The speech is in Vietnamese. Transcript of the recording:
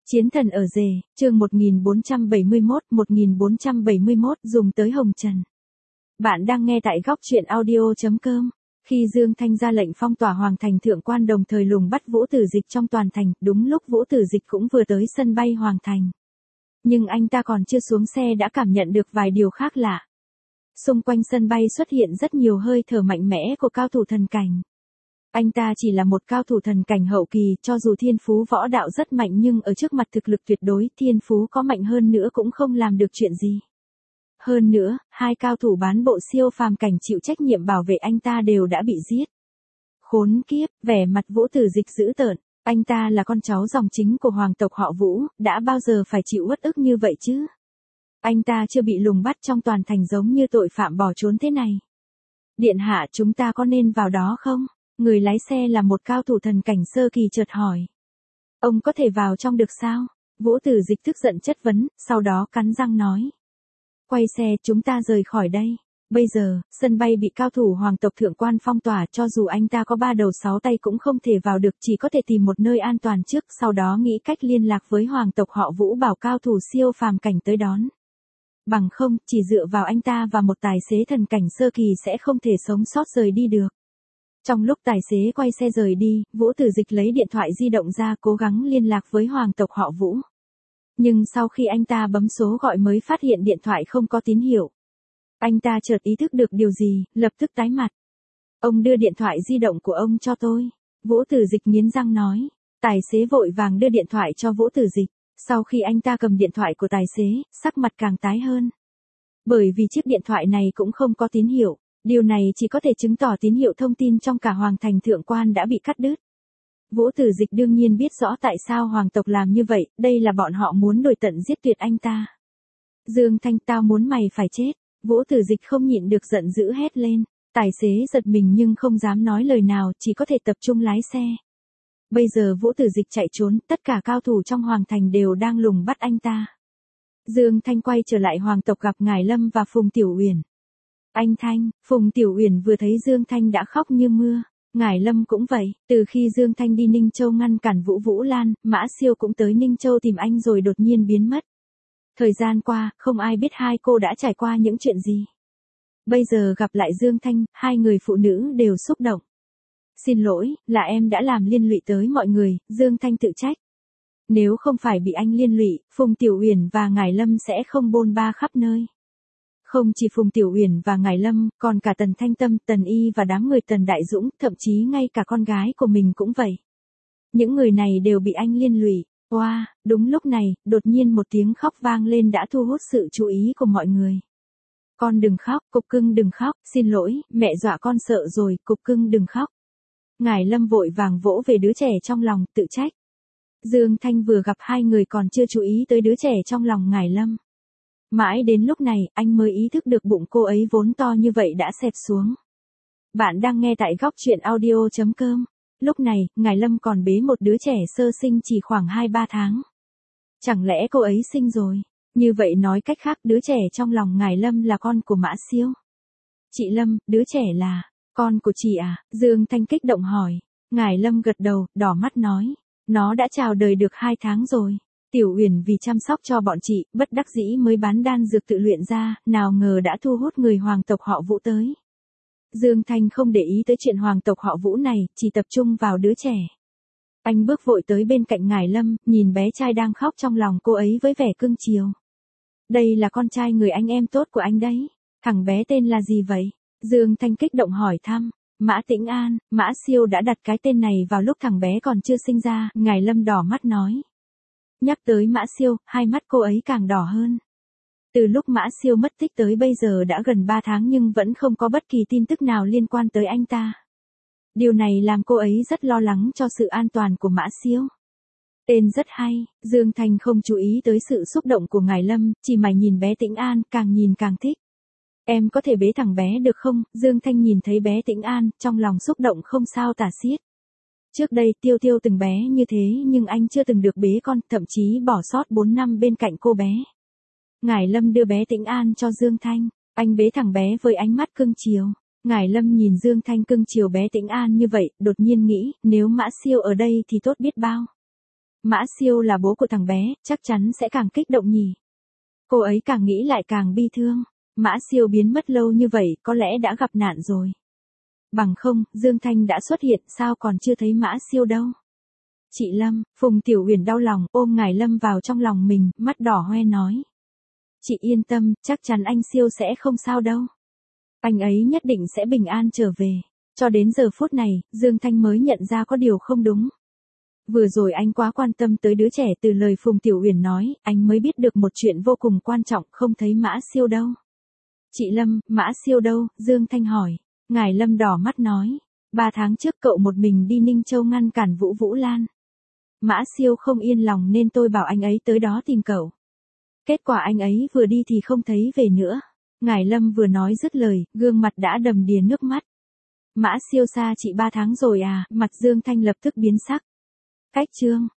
Chiến thần ở rể, chương 1471 dùng tới hồng trần. Bạn đang nghe tại góc truyện audio.com. Khi Dương Thanh ra lệnh phong tỏa Hoàng thành Thượng Quan đồng thời lùng bắt Vũ Tử Dịch trong toàn thành, đúng lúc Vũ Tử Dịch cũng vừa tới sân bay Hoàng thành. Nhưng anh ta còn chưa xuống xe đã cảm nhận được vài điều khác lạ. Xung quanh sân bay xuất hiện rất nhiều hơi thở mạnh mẽ của cao thủ thần cảnh. Anh ta chỉ là một cao thủ thần cảnh hậu kỳ, cho dù thiên phú võ đạo rất mạnh nhưng ở trước mặt thực lực tuyệt đối, thiên phú có mạnh hơn nữa cũng không làm được chuyện gì. Hơn nữa, hai cao thủ bán bộ siêu phàm cảnh chịu trách nhiệm bảo vệ anh ta đều đã bị giết. Khốn kiếp, vẻ mặt Vũ Tử Dịch dữ tợn, anh ta là con cháu dòng chính của hoàng tộc họ Vũ, đã bao giờ phải chịu uất ức như vậy chứ? Anh ta chưa bị lùng bắt trong toàn thành giống như tội phạm bỏ trốn thế này. Điện hạ, chúng ta có nên vào đó không? Người lái xe là một cao thủ thần cảnh sơ kỳ chợt hỏi. Ông có thể vào trong được sao? Vũ Tử Dịch tức giận chất vấn, sau đó cắn răng nói. Quay xe, chúng ta rời khỏi đây. Bây giờ, sân bay bị cao thủ hoàng tộc Thượng Quan phong tỏa, cho dù anh ta có 3 đầu 6 tay cũng không thể vào được, chỉ có thể tìm một nơi an toàn trước, sau đó nghĩ cách liên lạc với hoàng tộc họ Vũ bảo cao thủ siêu phàm cảnh tới đón. Bằng không, chỉ dựa vào anh ta và một tài xế thần cảnh sơ kỳ sẽ không thể sống sót rời đi được. Trong lúc tài xế quay xe rời đi, Vũ Tử Dịch lấy điện thoại di động ra cố gắng liên lạc với hoàng tộc họ Vũ. Nhưng sau khi anh ta bấm số gọi mới phát hiện điện thoại không có tín hiệu. Anh ta chợt ý thức được điều gì, lập tức tái mặt. Ông đưa điện thoại di động của ông cho tôi. Vũ Tử Dịch nghiến răng nói. Tài xế vội vàng đưa điện thoại cho Vũ Tử Dịch. Sau khi anh ta cầm điện thoại của tài xế, sắc mặt càng tái hơn. Bởi vì chiếc điện thoại này cũng không có tín hiệu. Điều này chỉ có thể chứng tỏ tín hiệu thông tin trong cả Hoàng thành Thượng Quan đã bị cắt đứt. Vũ Tử Dịch đương nhiên biết rõ tại sao hoàng tộc làm như vậy, đây là bọn họ muốn đuổi tận giết tuyệt anh ta. Dương Thanh, tao muốn mày phải chết. Vũ Tử Dịch không nhịn được giận dữ hét lên. Tài xế giật mình nhưng không dám nói lời nào, chỉ có thể tập trung lái xe. Bây giờ Vũ Tử Dịch chạy trốn, tất cả cao thủ trong Hoàng thành đều đang lùng bắt anh ta. Dương Thanh quay trở lại hoàng tộc gặp Ngải Lâm và Phùng Tiểu Uyển. Anh Thanh, Phùng Tiểu Uyển vừa thấy Dương Thanh đã khóc như mưa. Ngải Lâm cũng vậy, từ khi Dương Thanh đi Ninh Châu ngăn cản Vũ Lan, Mã Siêu cũng tới Ninh Châu tìm anh rồi đột nhiên biến mất. Thời gian qua, không ai biết hai cô đã trải qua những chuyện gì. Bây giờ gặp lại Dương Thanh, hai người phụ nữ đều xúc động. Xin lỗi, là em đã làm liên lụy tới mọi người, Dương Thanh tự trách. Nếu không phải bị anh liên lụy, Phùng Tiểu Uyển và Ngải Lâm sẽ không bôn ba khắp nơi. Không chỉ Phùng Tiểu Uyển và Ngải Lâm, còn cả Tần Thanh Tâm, Tần Y và đám người Tần Đại Dũng, thậm chí ngay cả con gái của mình cũng vậy. Những người này đều bị anh liên lụy. Wow, đúng lúc này, đột nhiên một tiếng khóc vang lên đã thu hút sự chú ý của mọi người. Con đừng khóc, Cục Cưng đừng khóc, xin lỗi, mẹ dọa con sợ rồi, Cục Cưng đừng khóc. Ngải Lâm vội vàng vỗ về đứa trẻ trong lòng, tự trách. Dương Thanh vừa gặp hai người còn chưa chú ý tới đứa trẻ trong lòng Ngải Lâm. Mãi đến lúc này, anh mới ý thức được bụng cô ấy vốn to như vậy đã xẹp xuống. Bạn đang nghe tại góc truyện audio.com. Lúc này, Ngải Lâm còn bế một đứa trẻ sơ sinh chỉ khoảng 2-3 tháng. Chẳng lẽ cô ấy sinh rồi? Như vậy nói cách khác đứa trẻ trong lòng Ngải Lâm là con của Mã Siêu. Chị Lâm, đứa trẻ là con của chị à? Dương Thanh kích động hỏi. Ngải Lâm gật đầu, đỏ mắt nói. Nó đã chào đời được 2 tháng rồi. Tiểu Uyển vì chăm sóc cho bọn chị, bất đắc dĩ mới bán đan dược tự luyện ra, nào ngờ đã thu hút người hoàng tộc họ Vũ tới. Dương Thanh không để ý tới chuyện hoàng tộc họ Vũ này, chỉ tập trung vào đứa trẻ. Anh bước vội tới bên cạnh Ngải Lâm, nhìn bé trai đang khóc trong lòng cô ấy với vẻ cưng chiều. Đây là con trai người anh em tốt của anh đấy. Thằng bé tên là gì vậy? Dương Thanh kích động hỏi thăm. Mã Tĩnh An, Mã Siêu đã đặt cái tên này vào lúc thằng bé còn chưa sinh ra, Ngải Lâm đỏ mắt nói. Nhắc tới Mã Siêu, hai mắt cô ấy càng đỏ hơn. Từ lúc Mã Siêu mất tích tới bây giờ đã gần 3 tháng nhưng vẫn không có bất kỳ tin tức nào liên quan tới anh ta. Điều này làm cô ấy rất lo lắng cho sự an toàn của Mã Siêu. Tên rất hay, Dương Thanh không chú ý tới sự xúc động của Ngải Lâm, chỉ mải nhìn bé Tĩnh An, càng nhìn càng thích. Em có thể bế thằng bé được không? Dương Thanh nhìn thấy bé Tĩnh An, trong lòng xúc động không sao tả xiết. Trước đây Tiêu Tiêu từng bé như thế nhưng anh chưa từng được bế con, thậm chí bỏ sót 4 năm bên cạnh cô bé. Ngải Lâm đưa bé Tĩnh An cho Dương Thanh, anh bế thằng bé với ánh mắt cưng chiều. Ngải Lâm nhìn Dương Thanh cưng chiều bé Tĩnh An như vậy, đột nhiên nghĩ, nếu Mã Siêu ở đây thì tốt biết bao. Mã Siêu là bố của thằng bé, chắc chắn sẽ càng kích động nhỉ. Cô ấy càng nghĩ lại càng bi thương. Mã Siêu biến mất lâu như vậy có lẽ đã gặp nạn rồi. Bằng không, Dương Thanh đã xuất hiện sao còn chưa thấy Mã Siêu đâu. Chị Lâm, Phùng Tiểu Uyển đau lòng ôm ngài Lâm vào trong lòng mình, mắt đỏ hoe nói. Chị yên tâm, chắc chắn anh Siêu sẽ không sao đâu. Anh ấy nhất định sẽ bình an trở về. Cho đến giờ phút này, Dương Thanh mới nhận ra có điều không đúng. Vừa rồi anh quá quan tâm tới đứa trẻ, từ lời Phùng Tiểu Uyển nói, anh mới biết được một chuyện vô cùng quan trọng, không thấy Mã Siêu đâu. Chị Lâm, Mã Siêu đâu? Dương Thanh hỏi. Ngài Lâm đỏ mắt nói. 3 tháng trước cậu một mình đi Ninh Châu ngăn cản Vũ Vũ Lan. Mã Siêu không yên lòng nên tôi bảo anh ấy tới đó tìm cậu. Kết quả anh ấy vừa đi thì không thấy về nữa. Ngài Lâm vừa nói dứt lời, gương mặt đã đầm đìa nước mắt. Mã Siêu xa chị 3 tháng rồi à? Mặt Dương Thanh lập tức biến sắc. Cách chương